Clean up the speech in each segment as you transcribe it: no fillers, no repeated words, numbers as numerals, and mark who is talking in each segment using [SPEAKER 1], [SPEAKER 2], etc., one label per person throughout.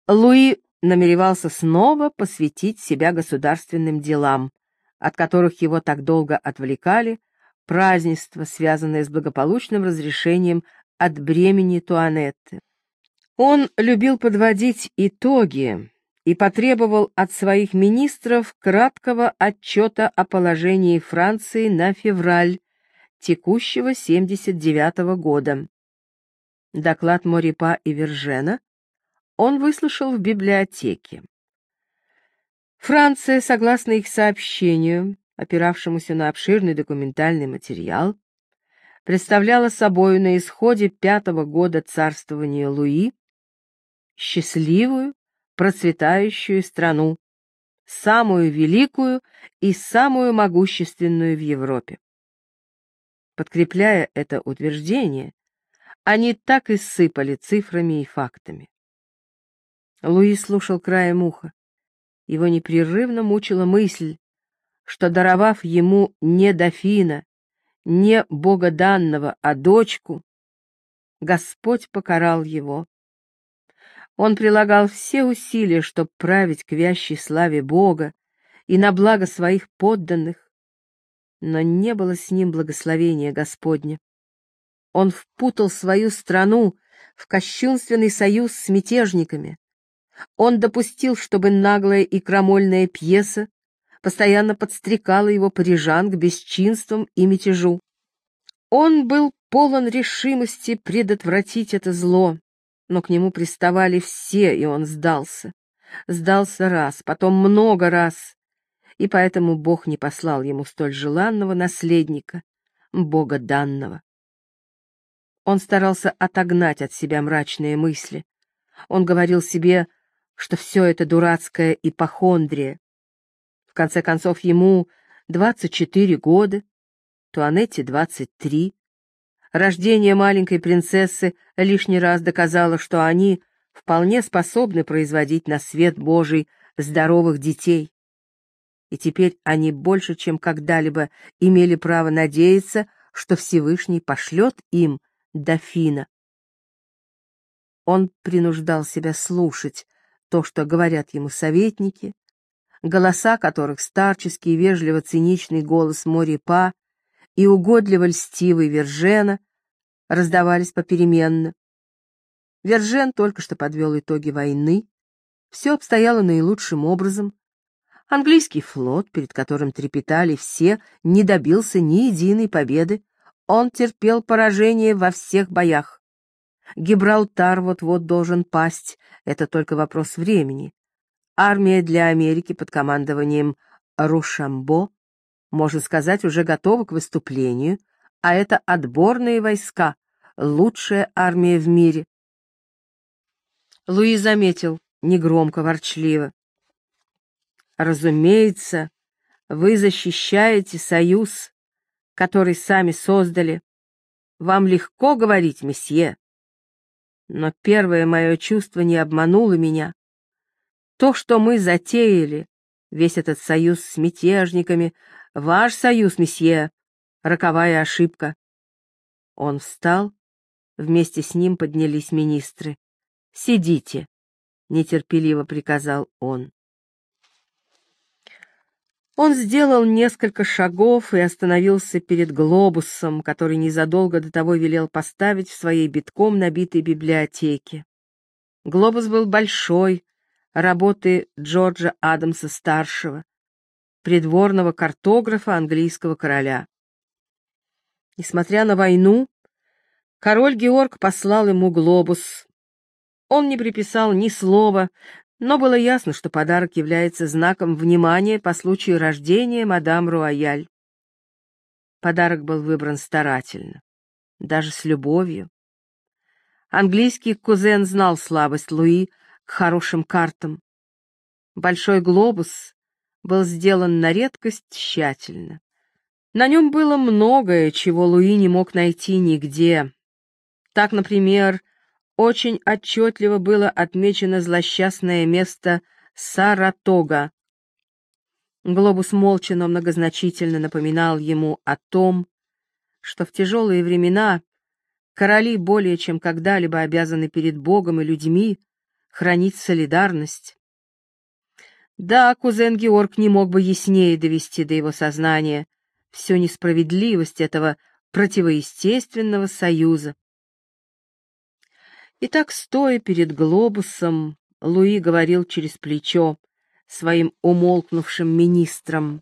[SPEAKER 1] Луи намеревался снова посвятить себя государственным делам, от которых его так долго отвлекали празднества, связанные с благополучным разрешением от бремени Туанетты. Он любил подводить итоги и потребовал от своих министров краткого отчета о положении Франции на февраль текущего 79-го года. Доклад Морипа и Вержена он выслушал в библиотеке. Франция, согласно их сообщению, опиравшемуся на обширный документальный материал, представляла собою на исходе 5-го года царствования Луи счастливую, процветающую страну, самую великую и самую могущественную в Европе. Подкрепляя это утверждение, они так и сыпали цифрами и фактами. Луи слушал краем уха. Его непрерывно мучила мысль, что, даровав ему не дофина, не богоданного, а дочку, Господь покарал его. Он прилагал все усилия, чтобы править к вящей славе Бога и на благо своих подданных, но не было с ним благословения Господня. Он впутал свою страну в кощунственный союз с мятежниками. Он допустил, чтобы наглая и крамольная пьеса постоянно подстрекала его парижан к бесчинствам и мятежу. Он был полон решимости предотвратить это зло, но к нему приставали все, и он сдался. Сдался раз, потом много раз, и поэтому Бог не послал ему столь желанного наследника, Бога данного. Он старался отогнать от себя мрачные мысли. Он говорил себе, что все это дурацкая ипохондрия. В конце концов, ему 24 года, Туанетте 23. Рождение маленькой принцессы лишний раз доказало, что они вполне способны производить на свет Божий здоровых детей. И теперь они больше, чем когда-либо, имели право надеяться, что Всевышний пошлет им дофина. Он принуждал себя слушать то, что говорят ему советники, голоса которых старческий, вежливо-циничный голос Морипа и угодливо-льстивый Вержена раздавались попеременно. Вержен только что подвел итоги войны, все обстояло наилучшим образом. Английский флот, перед которым трепетали все, не добился ни единой победы, он терпел поражение во всех боях. Гибралтар вот-вот должен пасть, это только вопрос времени. Армия для Америки под командованием Рушамбо, можно сказать, уже готова к выступлению, а это отборные войска, лучшая армия в мире. Луи заметил, негромко, ворчливо: «Разумеется, вы защищаете союз, который сами создали. Вам легко говорить, месье. Но первое мое чувство не обмануло меня. То, что мы затеяли, весь этот союз с мятежниками, ваш союз, месье, роковая ошибка». Он встал, вместе с ним поднялись министры. «Сидите», — нетерпеливо приказал он. Он сделал несколько шагов и остановился перед глобусом, который незадолго до того велел поставить в своей битком набитой библиотеке. Глобус был большой, работы Джорджа Адамса-старшего, придворного картографа английского короля. Несмотря на войну, король Георг послал ему глобус. Он не приписал ни слова, но было ясно, что подарок является знаком внимания по случаю рождения мадам Руаяль. Подарок был выбран старательно, даже с любовью. Английский кузен знал слабость Луи к хорошим картам. Большой глобус был сделан на редкость тщательно. На нем было многое, чего Луи не мог найти нигде. Так, например, очень отчетливо было отмечено злосчастное место Саратога. Глобус молча, но многозначительно напоминал ему о том, что в тяжелые времена короли более чем когда-либо обязаны перед Богом и людьми хранить солидарность. Да, кузен Георг не мог бы яснее довести до его сознания всю несправедливость этого противоестественного союза. И так, стоя перед глобусом, Луи говорил через плечо своим умолкнувшим министрам: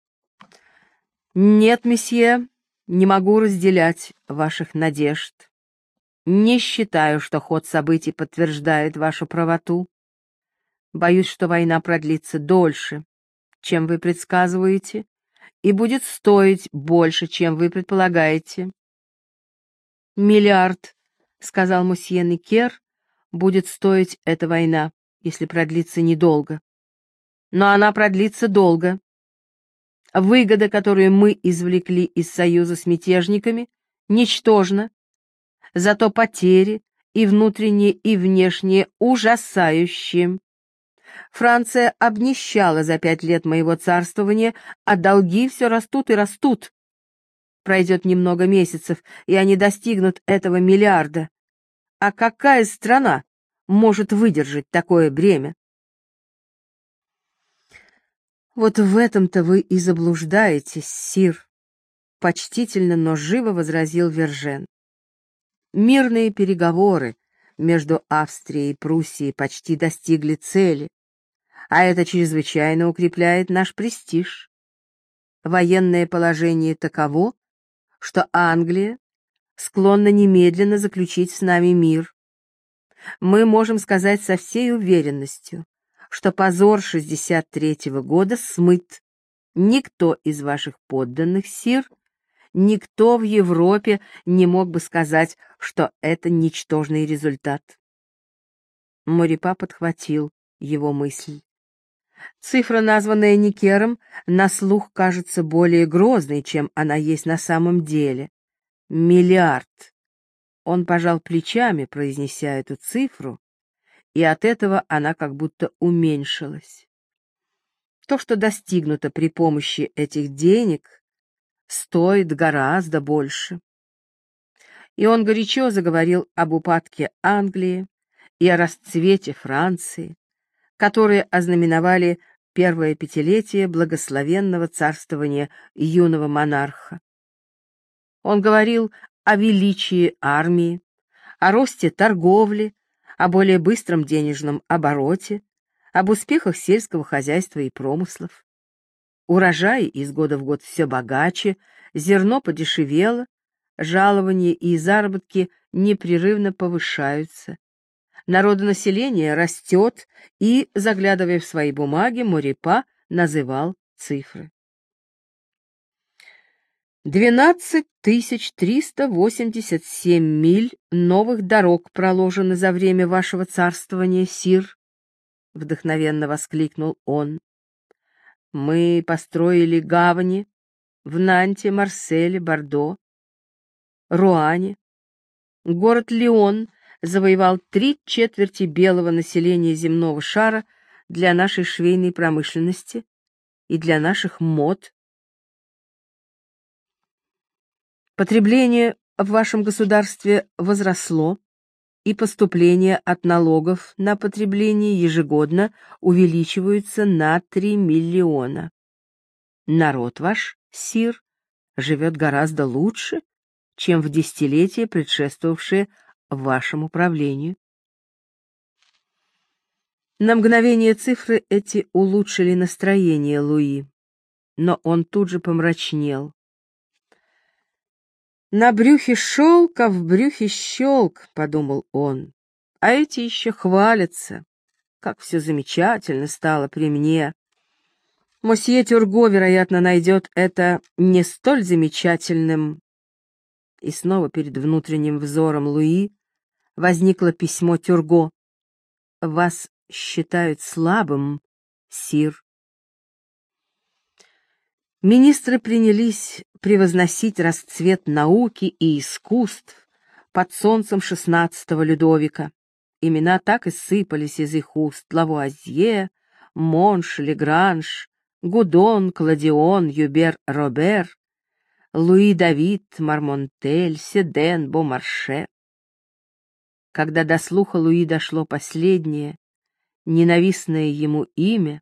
[SPEAKER 1] «Нет, месье, не могу разделять ваших надежд. Не считаю, что ход событий подтверждает вашу правоту. Боюсь, что война продлится дольше, чем вы предсказываете, и будет стоить больше, чем вы предполагаете. «Миллиард», — сказал мусье Некер, — «будет стоить эта война, если продлится недолго. Но она продлится долго. Выгода, которую мы извлекли из союза с мятежниками, ничтожна. Зато потери, и внутренние, и внешние, ужасающие. Франция обнищала за 5 лет моего царствования, а долги все растут и растут. Пройдет немного месяцев, и они достигнут этого миллиарда. А какая страна может выдержать такое бремя?» «Вот в этом-то вы и заблуждаетесь, сир», — почтительно, но живо возразил Вержен. «Мирные переговоры между Австрией и Пруссией почти достигли цели, а это чрезвычайно укрепляет наш престиж. Военное положение таково, что Англия склонна немедленно заключить с нами мир. Мы можем сказать со всей уверенностью, что позор 63-го года смыт. Никто из ваших подданных, сир, никто в Европе не мог бы сказать, что это ничтожный результат». Морепа подхватил его мысль. Цифра, названная Некером, на слух кажется более грозной, чем она есть на самом деле. Миллиард. Он пожал плечами, произнеся эту цифру, и от этого она как будто уменьшилась. То, что достигнуто при помощи этих денег, стоит гораздо больше. И он горячо заговорил об упадке Англии и о расцвете Франции, которые ознаменовали первое пятилетие благословенного царствования юного монарха. Он говорил о величии армии, о росте торговли, о более быстром денежном обороте, об успехах сельского хозяйства и промыслов. Урожаи из года в год все богаче, зерно подешевело, жалования и заработки непрерывно повышаются. Народонаселение растет, и, заглядывая в свои бумаги, Морепа называл цифры. 12 387 миль новых дорог проложено за время вашего царствования, сир, — вдохновенно воскликнул он. Мы построили гавани в Нанте, Марселе, Бордо, Руане. Город Лион завоевал 3/4 белого населения земного шара для нашей швейной промышленности и для наших мод. Потребление в вашем государстве возросло, и поступления от налогов на потребление ежегодно увеличиваются на 3 миллиона. Народ ваш, сир, живет гораздо лучше, чем в десятилетия, предшествовавшие вашему правлению. На мгновение цифры эти улучшили настроение Луи, но он тут же помрачнел. «На брюхе шелк, а в брюхе щелк», — подумал он, — «а эти еще хвалятся, как все замечательно стало при мне. Мосье Тюрго, вероятно, найдет это не столь замечательным». И снова перед внутренним взором Луи возникло письмо Тюрго. «Вас считают слабым, сир». Министры принялись превозносить расцвет науки и искусств под солнцем XVI Людовика. Имена так и сыпались из их уст: Лавуазье, Монш, Легранж, Гудон, Кладион, Юбер, Робер, Луи Давид, Мармонтель, Седен, Бомарше. когда до слуха Луи дошло последнее, ненавистное ему имя,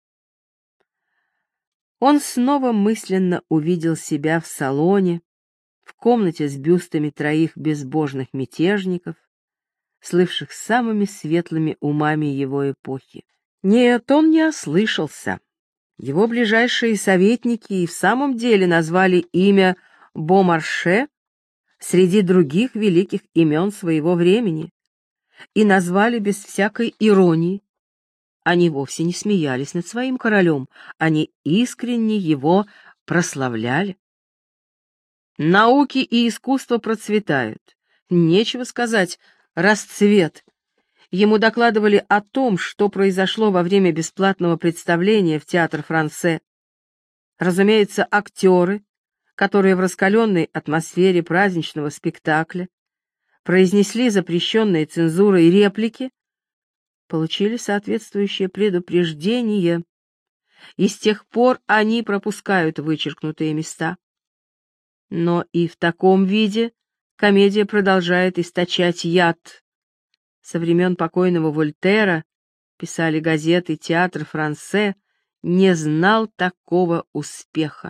[SPEAKER 1] он снова мысленно увидел себя в салоне, в комнате с бюстами троих безбожных мятежников, слывших самыми светлыми умами его эпохи. Нет, он не ослышался. Его ближайшие советники и в самом деле назвали имя Бомарше среди других великих имен своего времени и назвали без всякой иронии. Они вовсе не смеялись над своим королем, они искренне его прославляли. Науки и искусство процветают. Нечего сказать, расцвет. Ему докладывали о том, что произошло во время бесплатного представления в театр Франсе. Разумеется, актеры, которые в раскаленной атмосфере праздничного спектакля произнесли запрещенные цензурой реплики, получили соответствующее предупреждение, и с тех пор они пропускают вычеркнутые места. Но и в таком виде комедия продолжает источать яд. Со времен покойного Вольтера, писали газеты, театр Франсе не знал такого успеха.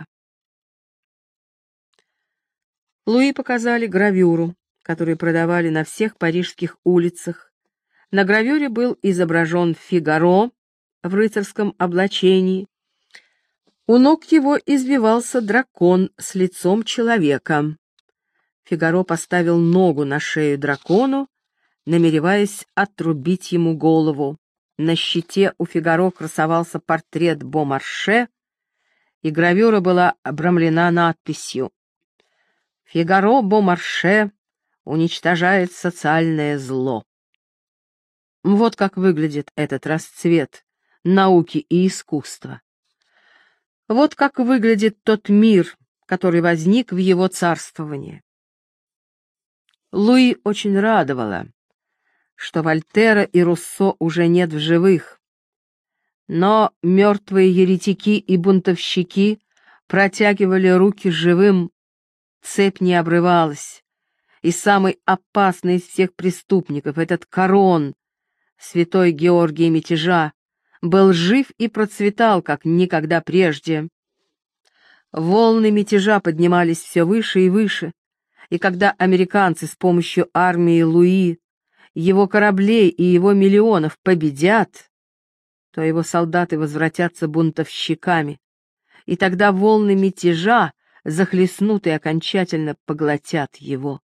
[SPEAKER 1] Луи показали гравюру, которую продавали на всех парижских улицах. На гравюре был изображен Фигаро в рыцарском облачении. У ног его извивался дракон с лицом человека. Фигаро поставил ногу на шею дракону, намереваясь отрубить ему голову. На щите у Фигаро красовался портрет Бомарше, и гравюра была обрамлена надписью «Фигаро Бомарше уничтожает социальное зло». Вот как выглядит этот расцвет науки и искусства. Вот как выглядит тот мир, который возник в его царствовании. Луи очень радовало, что Вольтера и Руссо уже нет в живых, но мертвые еретики и бунтовщики протягивали руки живым, цепь не обрывалась, и самый опасный из всех преступников, этот Корон, святой Георгий мятежа, был жив и процветал, как никогда прежде. Волны мятежа поднимались все выше и выше, и когда американцы с помощью армии Луи, его кораблей и его миллионов победят, то его солдаты возвратятся бунтовщиками, и тогда волны мятежа захлестнут и окончательно поглотят его.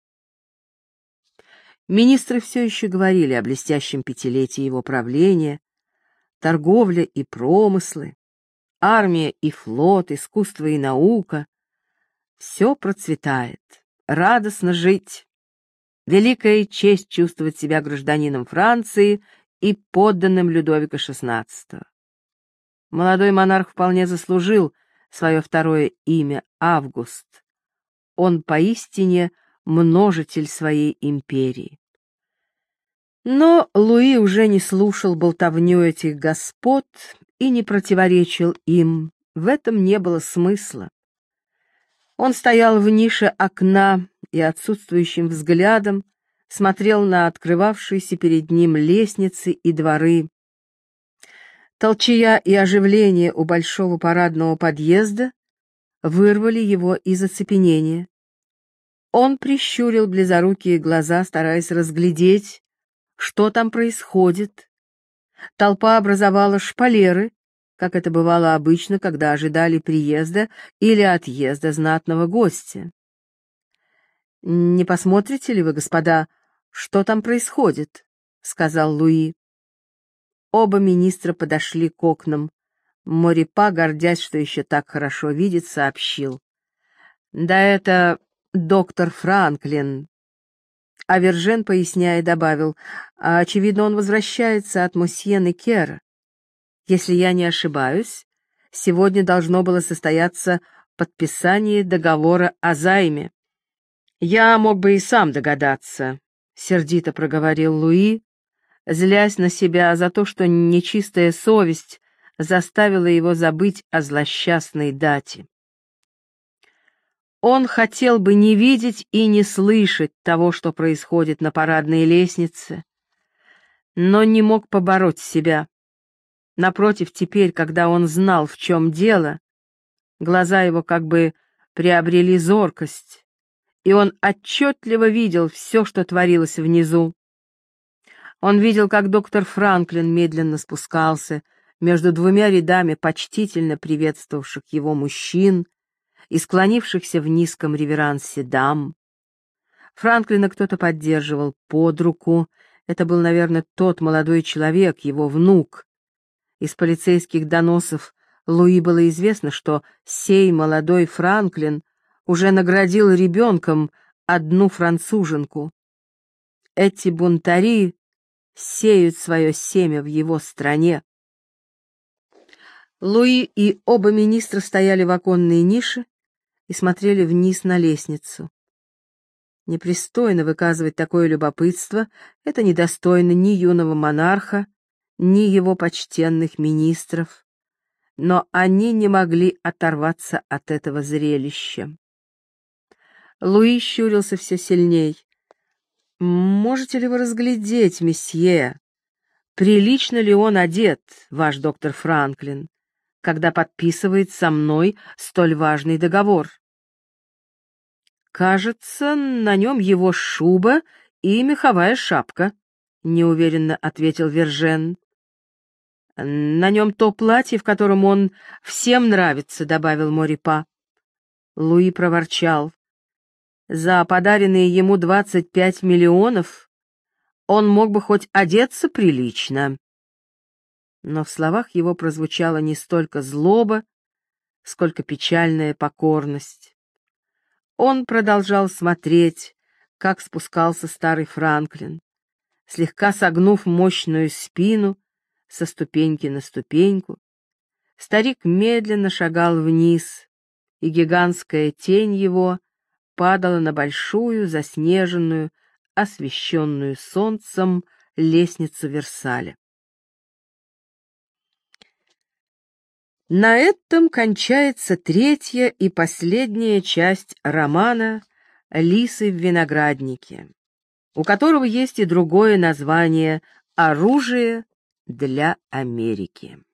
[SPEAKER 1] Министры все еще говорили о блестящем пятилетии его правления, торговля и промыслы, армия и флот, искусство и наука. Все процветает, радостно жить. Великая честь чувствовать себя гражданином Франции и подданным Людовика XVI. Молодой монарх вполне заслужил свое второе имя — Август. Он поистине множитель своей империи. Но Луи уже не слушал болтовню этих господ и не противоречил им, в этом не было смысла. Он стоял в нише окна и отсутствующим взглядом смотрел на открывавшиеся перед ним лестницы и дворы. Толчая и оживление у большого парадного подъезда вырвали его из оцепенения. Он прищурил близорукие глаза, стараясь разглядеть, что там происходит. Толпа образовала шпалеры, как это бывало обычно, когда ожидали приезда или отъезда знатного гостя. «Не посмотрите ли вы, господа, что там происходит?» — сказал Луи. Оба министра подошли к окнам. Морепа, гордясь, что еще так хорошо видит, сообщил: «Да это доктор Франклин». А Вержен, поясняя, добавил: «Очевидно, он возвращается от мосье Некера. Если я не ошибаюсь, сегодня должно было состояться подписание договора о займе». «Я мог бы и сам догадаться», — сердито проговорил Луи, злясь на себя за то, что нечистая совесть заставила его забыть о злосчастной дате. Он хотел бы не видеть и не слышать того, что происходит на парадной лестнице, но не мог побороть себя. Напротив, теперь, когда он знал, в чем дело, глаза его как бы приобрели зоркость, и он отчетливо видел все, что творилось внизу. Он видел, как доктор Франклин медленно спускался между двумя рядами почтительно приветствовавших его мужчин и склонившихся в низком реверансе дам. Франклина кто-то поддерживал под руку. Это был, наверное, тот молодой человек, его внук. Из полицейских доносов Луи было известно, что сей молодой Франклин уже наградил ребенком одну француженку. Эти бунтари сеют свое семя в его стране. Луи и оба министра стояли в оконной нише и смотрели вниз на лестницу. Непристойно выказывать такое любопытство, это недостойно ни юного монарха, ни его почтенных министров, но они не могли оторваться от этого зрелища. Луи щурился все сильней. «Можете ли вы разглядеть, месье, прилично ли он одет, ваш доктор Франклин, когда подписывает со мной столь важный договор?» «Кажется, на нем его шуба и меховая шапка», — неуверенно ответил Вержен. «На нем то платье, в котором он всем нравится», — добавил Морипа. Луи проворчал. «За подаренные ему 25 миллионов он мог бы хоть одеться прилично». Но в словах его прозвучала не столько злоба, сколько печальная покорность. Он продолжал смотреть, как спускался старый Франклин, слегка согнув мощную спину со ступеньки на ступеньку. Старик медленно шагал вниз, и гигантская тень его падала на большую, заснеженную, освещенную солнцем лестницу Версаля. На этом кончается третья и последняя часть романа «Лисы в винограднике», у которого есть и другое название «Оружие для Америки».